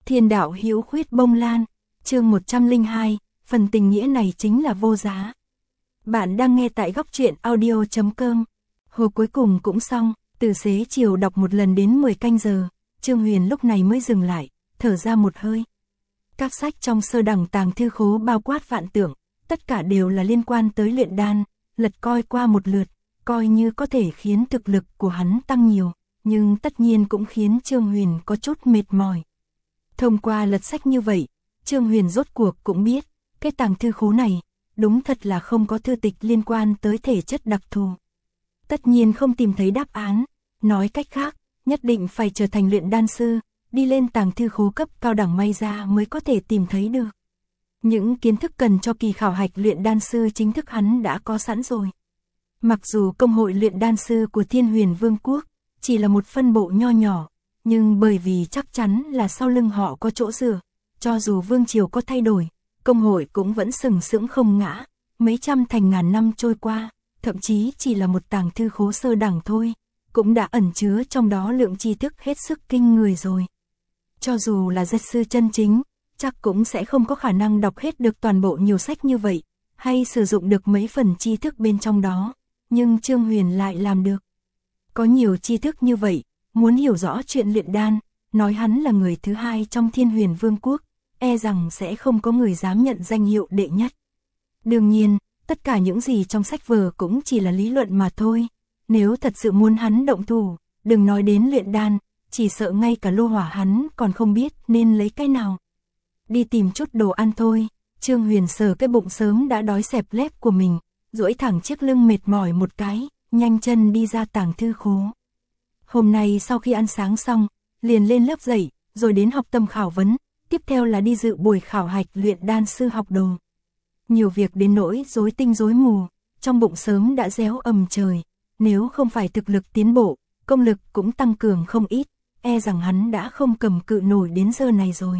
Thiên đạo hữu khuyết bông lan, chương 102, phần tình nghĩa này chính là vô giá. Bạn đang nghe tại góc truyện audio.com. Hồ cuối cùng cũng xong, từ xế chiều đọc một lần đến 10 canh giờ, Trương Huyền lúc này mới dừng lại, thở ra một hơi. Các sách trong sơ đẳng tàng thư khố bao quát vạn tượng, tất cả đều là liên quan tới luyện đan, lật coi qua một lượt, coi như có thể khiến thực lực của hắn tăng nhiều, nhưng tất nhiên cũng khiến Trương Huyền có chút mệt mỏi. Thông qua lật sách như vậy, Trương Huyền rốt cuộc cũng biết, cái tàng thư khố này, đúng thật là không có thư tịch liên quan tới thể chất đặc thù. Tất nhiên không tìm thấy đáp án, nói cách khác, nhất định phải trở thành luyện đan sư, đi lên tàng thư khố cấp cao đẳng may ra mới có thể tìm thấy được. Những kiến thức cần cho kỳ khảo hạch luyện đan sư chính thức hắn đã có sẵn rồi. Mặc dù công hội luyện đan sư của Thiên Huyền Vương quốc chỉ là một phân bộ nho nhỏ, nhưng bởi vì chắc chắn là sau lưng họ có chỗ dựa, cho dù vương triều có thay đổi, công hội cũng vẫn sừng sững không ngã, mấy trăm thành ngàn năm trôi qua, thậm chí chỉ là một tàng thư khố sơ đẳng thôi, cũng đã ẩn chứa trong đó lượng tri thức hết sức kinh người rồi. Cho dù là dệt sư chân chính, chắc cũng sẽ không có khả năng đọc hết được toàn bộ nhiều sách như vậy, hay sử dụng được mấy phần tri thức bên trong đó, nhưng Trương Huyền lại làm được. Có nhiều tri thức như vậy, muốn hiểu rõ chuyện luyện đan, nói hắn là người thứ hai trong Thiên Huyền Vương quốc, e rằng sẽ không có người dám nhận danh hiệu đệ nhất. Đương nhiên, tất cả những gì trong sách vở cũng chỉ là lý luận mà thôi, nếu thật sự muốn hắn động thủ, đừng nói đến luyện đan, chỉ sợ ngay cả lô hỏa hắn còn không biết nên lấy cái nào. Đi tìm chút đồ ăn thôi, Trương Huyền sờ cái bụng sớm đã đói xẹp lép của mình, duỗi thẳng chiếc lưng mệt mỏi một cái, nhanh chân đi ra tàng thư khố. Hôm nay sau khi ăn sáng xong, liền lên lớp dạy, rồi đến học tâm khảo vấn, tiếp theo là đi dự buổi khảo hạch luyện đan sư học đồ. Nhiều việc đến nỗi rối tinh rối mù, trong bụng sớm đã réo ầm trời, nếu không phải thực lực tiến bộ, công lực cũng tăng cường không ít, e rằng hắn đã không cầm cự nổi đến giờ này rồi.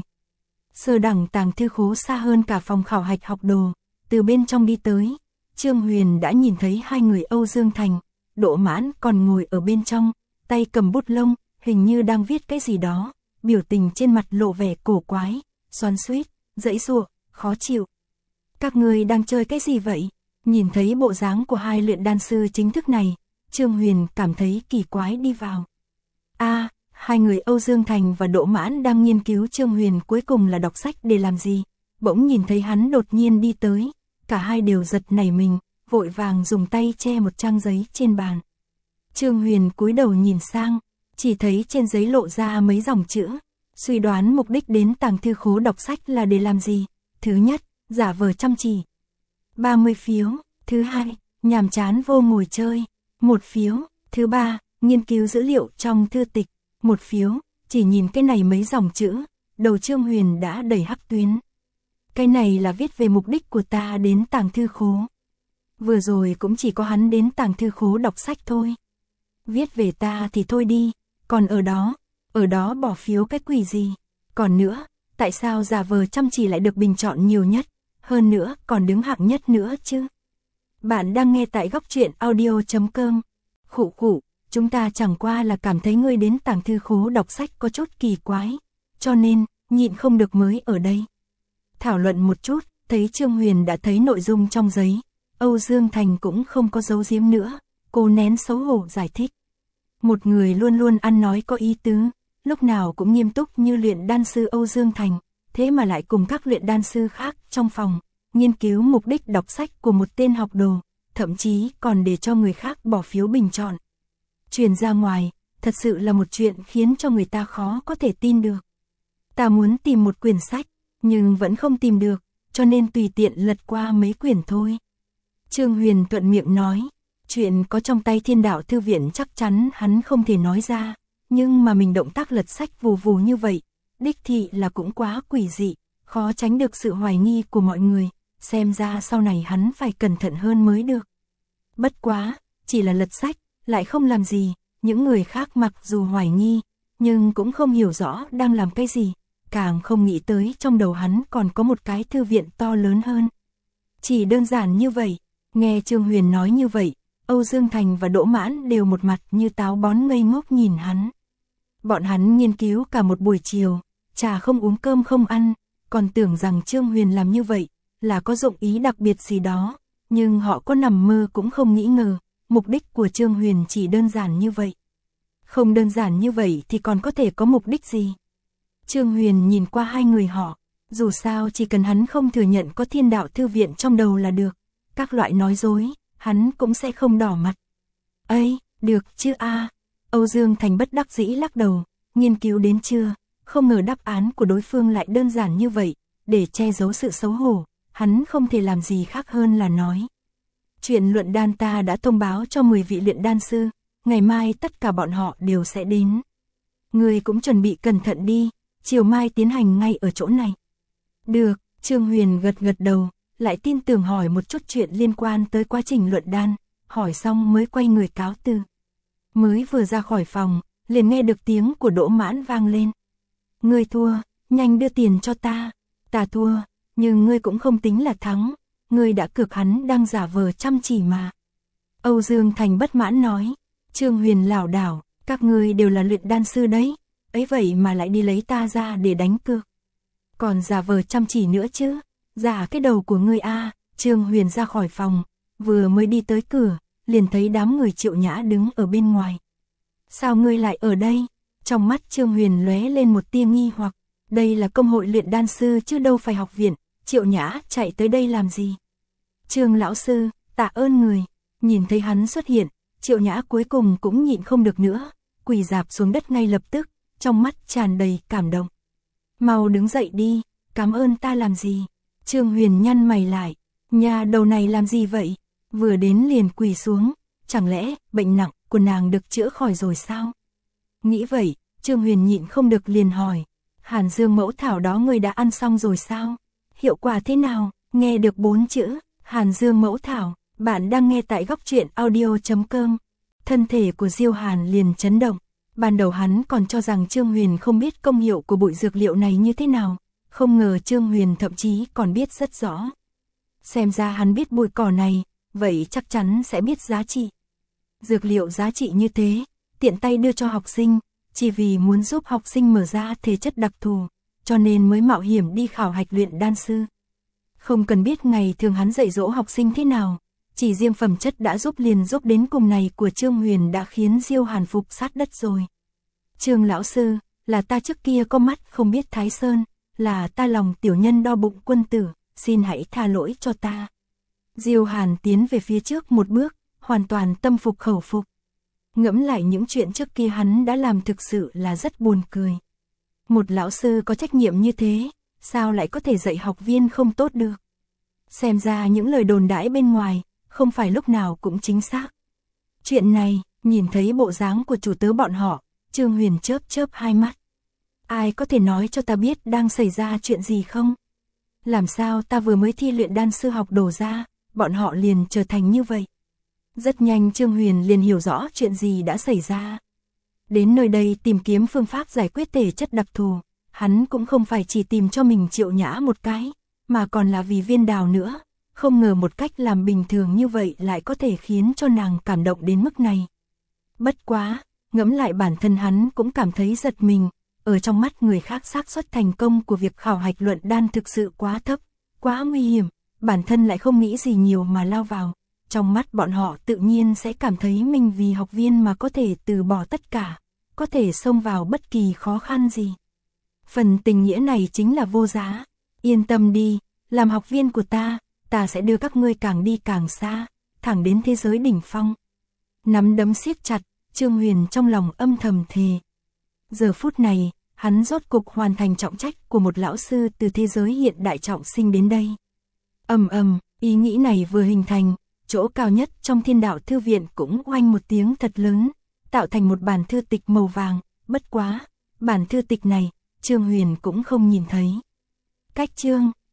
Sơ đẳng tàng thư khố xa hơn cả phòng khảo hạch học đồ, từ bên trong đi tới, Trương Huyền đã nhìn thấy hai người Âu Dương Thành, Đỗ Mãn còn ngồi ở bên trong, tay cầm bút lông, hình như đang viết cái gì đó, biểu tình trên mặt lộ vẻ cổ quái, xoắn xuýt, giãy giụa, khó chịu. Các người đang chơi cái gì vậy? Nhìn thấy bộ dáng của hai luyện đan sư chính thức này, Trương Huyền cảm thấy kỳ quái đi vào. Hai người Âu Dương Thành và Đỗ Mãn đang nghiên cứu Trương Huyền cuối cùng là đọc sách để làm gì, bỗng nhìn thấy hắn đột nhiên đi tới, cả hai đều giật nảy mình, vội vàng dùng tay che một trang giấy trên bàn. Trương Huyền cúi đầu nhìn sang, chỉ thấy trên giấy lộ ra mấy dòng chữ, suy đoán mục đích đến tàng thư khố đọc sách là để làm gì. Thứ nhất, giả vờ chăm chỉ, 30 phiếu. Thứ hai, nhàm chán vô ngồi chơi, 1 phiếu. Thứ ba, nghiên cứu dữ liệu trong thư tịch, 1 phiếu. Chỉ nhìn cái này mấy dòng chữ, đầu Trương Huyền đã đầy hắc tuyến. Cái này là viết về mục đích của ta đến tàng thư khố. Vừa rồi cũng chỉ có hắn đến tàng thư khố đọc sách thôi. Viết về ta thì thôi đi, còn ở đó bỏ phiếu cái quỷ gì. Còn nữa, tại sao giả vờ chăm chỉ lại được bình chọn nhiều nhất, hơn nữa còn đứng hạng nhất nữa chứ? Bạn đang nghe tại góc truyện audio.com. Khụ, chúng ta chẳng qua là cảm thấy ngươi đến tàng thư khố đọc sách có chút kỳ quái, cho nên, nhịn không được mới ở đây. Thảo luận một chút, thấy Trương Huyền đã thấy nội dung trong giấy, Âu Dương Thành cũng không có giấu giếm nữa, cô nén xấu hổ giải thích. Một người luôn luôn ăn nói có ý tứ, lúc nào cũng nghiêm túc như luyện đan sư Âu Dương Thành, thế mà lại cùng các luyện đan sư khác trong phòng, nghiên cứu mục đích đọc sách của một tên học đồ, thậm chí còn để cho người khác bỏ phiếu bình chọn. Truyền ra ngoài, thật sự là một chuyện khiến cho người ta khó có thể tin được. Ta muốn tìm một quyển sách, nhưng vẫn không tìm được, cho nên tùy tiện lật qua mấy quyển thôi. Trương Huyền thuận miệng nói, chuyện có trong tay Thiên Đạo Thư Viện chắc chắn hắn không thể nói ra, nhưng mà mình động tác lật sách vù vù như vậy, đích thị là cũng quá quỷ dị, khó tránh được sự hoài nghi của mọi người, xem ra sau này hắn phải cẩn thận hơn mới được. Bất quá, chỉ là lật sách, lại không làm gì, những người khác mặc dù hoài nghi, nhưng cũng không hiểu rõ đang làm cái gì, càng không nghĩ tới trong đầu hắn còn có một cái thư viện to lớn hơn. Chỉ đơn giản như vậy, nghe Trương Huyền nói như vậy, Âu Dương Thành và Đỗ Mãn đều một mặt như táo bón ngây ngốc nhìn hắn. Bọn hắn nghiên cứu cả một buổi chiều, trà không uống cơm không ăn, còn tưởng rằng Trương Huyền làm như vậy là có dụng ý đặc biệt gì đó, nhưng họ có nằm mơ cũng không nghĩ ngờ, mục đích của Trương Huyền chỉ đơn giản như vậy. Không đơn giản như vậy thì còn có thể có mục đích gì? Trương Huyền nhìn qua hai người họ, dù sao chỉ cần hắn không thừa nhận có Thiên Đạo Thư Viện trong đầu là được, các loại nói dối, hắn cũng sẽ không đỏ mặt. Ây, được chứ a? Âu Dương Thành bất đắc dĩ lắc đầu, nghiên cứu đến chưa, không ngờ đáp án của đối phương lại đơn giản như vậy, để che giấu sự xấu hổ, hắn không thể làm gì khác hơn là nói. Chuyện luận đan ta đã thông báo cho 10 vị luyện đan sư, ngày mai tất cả bọn họ đều sẽ đến. Người cũng chuẩn bị cẩn thận đi, chiều mai tiến hành ngay ở chỗ này. Được, Trương Huyền gật gật đầu, lại tin tưởng hỏi một chút chuyện liên quan tới quá trình luận đan, hỏi xong mới quay người cáo từ. Mới vừa ra khỏi phòng, liền nghe được tiếng của Đỗ Mãn vang lên. Ngươi thua, nhanh đưa tiền cho ta. Ta thua, nhưng ngươi cũng không tính là thắng, ngươi đã cược hắn đang giả vờ chăm chỉ mà. Âu Dương Thành bất mãn nói. Trương Huyền lảo đảo, các ngươi đều là luyện đan sư đấy, ấy vậy mà lại đi lấy ta ra để đánh cược. Còn giả vờ chăm chỉ nữa chứ, giả cái đầu của ngươi a. Trương Huyền ra khỏi phòng, vừa mới đi tới cửa, liền thấy đám người Triệu Nhã đứng ở bên ngoài. Sao ngươi lại ở đây? Trong mắt Trương Huyền lóe lên một tia nghi hoặc, đây là công hội luyện đan sư chứ đâu phải học viện, Triệu Nhã chạy tới đây làm gì? Trương lão sư, tạ ơn người. Nhìn thấy hắn xuất hiện, Triệu Nhã cuối cùng cũng nhịn không được nữa, quỳ rạp xuống đất ngay lập tức, trong mắt tràn đầy cảm động. Mau đứng dậy đi, cảm ơn ta làm gì? Trương Huyền nhăn mày lại, nhà đầu này làm gì vậy? Vừa đến liền quỳ xuống, chẳng lẽ bệnh nặng của nàng được chữa khỏi rồi sao? Nghĩ vậy, Trương Huyền nhịn không được liền hỏi, Hàn Dương mẫu thảo đó người đã ăn xong rồi sao? Hiệu quả thế nào? Nghe được 4 chữ, Hàn Dương mẫu thảo, bạn đang nghe tại góc truyện audio.com. Thân thể của Diêu Hàn liền chấn động, ban đầu hắn còn cho rằng Trương Huyền không biết công hiệu của bụi dược liệu này như thế nào, không ngờ Trương Huyền thậm chí còn biết rất rõ. Xem ra hắn biết bụi cỏ này, vậy chắc chắn sẽ biết giá trị. Dược liệu giá trị như thế, tiện tay đưa cho học sinh, chỉ vì muốn giúp học sinh mở ra thể chất đặc thù, cho nên mới mạo hiểm đi khảo hạch luyện đan sư. Không cần biết ngày thường hắn dạy dỗ học sinh thế nào, chỉ riêng phẩm chất đã giúp liền giúp đến cùng này của Trương Huyền đã khiến Diêu Hàn phục sát đất rồi. Trương lão sư, là ta trước kia có mắt không biết Thái Sơn, là ta lòng tiểu nhân đo bụng quân tử, xin hãy tha lỗi cho ta. Diêu Hàn tiến về phía trước một bước, hoàn toàn tâm phục khẩu phục. Ngẫm lại những chuyện trước kia hắn đã làm thực sự là rất buồn cười. Một lão sư có trách nhiệm như thế, sao lại có thể dạy học viên không tốt được? Xem ra những lời đồn đãi bên ngoài, không phải lúc nào cũng chính xác. Chuyện này, nhìn thấy bộ dáng của chủ tớ bọn họ, Trương Huyền chớp chớp hai mắt. Ai có thể nói cho ta biết đang xảy ra chuyện gì không? Làm sao ta vừa mới thi luyện đan sư học đồ ra, bọn họ liền trở thành như vậy? Rất nhanh Trương Huyền liền hiểu rõ chuyện gì đã xảy ra. Đến nơi đây tìm kiếm phương pháp giải quyết thể chất đặc thù, hắn cũng không phải chỉ tìm cho mình Triệu Nhã một cái, mà còn là vì Viên Đào nữa. Không ngờ một cách làm bình thường như vậy lại có thể khiến cho nàng cảm động đến mức này. Bất quá, ngẫm lại bản thân hắn cũng cảm thấy giật mình, ở trong mắt người khác xác suất thành công của việc khảo hạch luận đan thực sự quá thấp, quá nguy hiểm, bản thân lại không nghĩ gì nhiều mà lao vào. Trong mắt bọn họ tự nhiên sẽ cảm thấy mình vì học viên mà có thể từ bỏ tất cả, có thể xông vào bất kỳ khó khăn gì. Phần tình nghĩa này chính là vô giá. Yên tâm đi, làm học viên của ta sẽ đưa các ngươi càng đi càng xa, thẳng đến thế giới đỉnh phong. Nắm đấm siết chặt, Trương Huyền trong lòng âm thầm thề. Giờ phút này, hắn rốt cục hoàn thành trọng trách của một lão sư từ thế giới hiện đại trọng sinh đến đây. Ý nghĩ này vừa hình thành, chỗ cao nhất trong Thiên Đạo Thư Viện cũng oanh một tiếng thật lớn, tạo thành một bản thư tịch màu vàng, bất quá, bản thư tịch này, Trương Huyền cũng không nhìn thấy. Cách chương,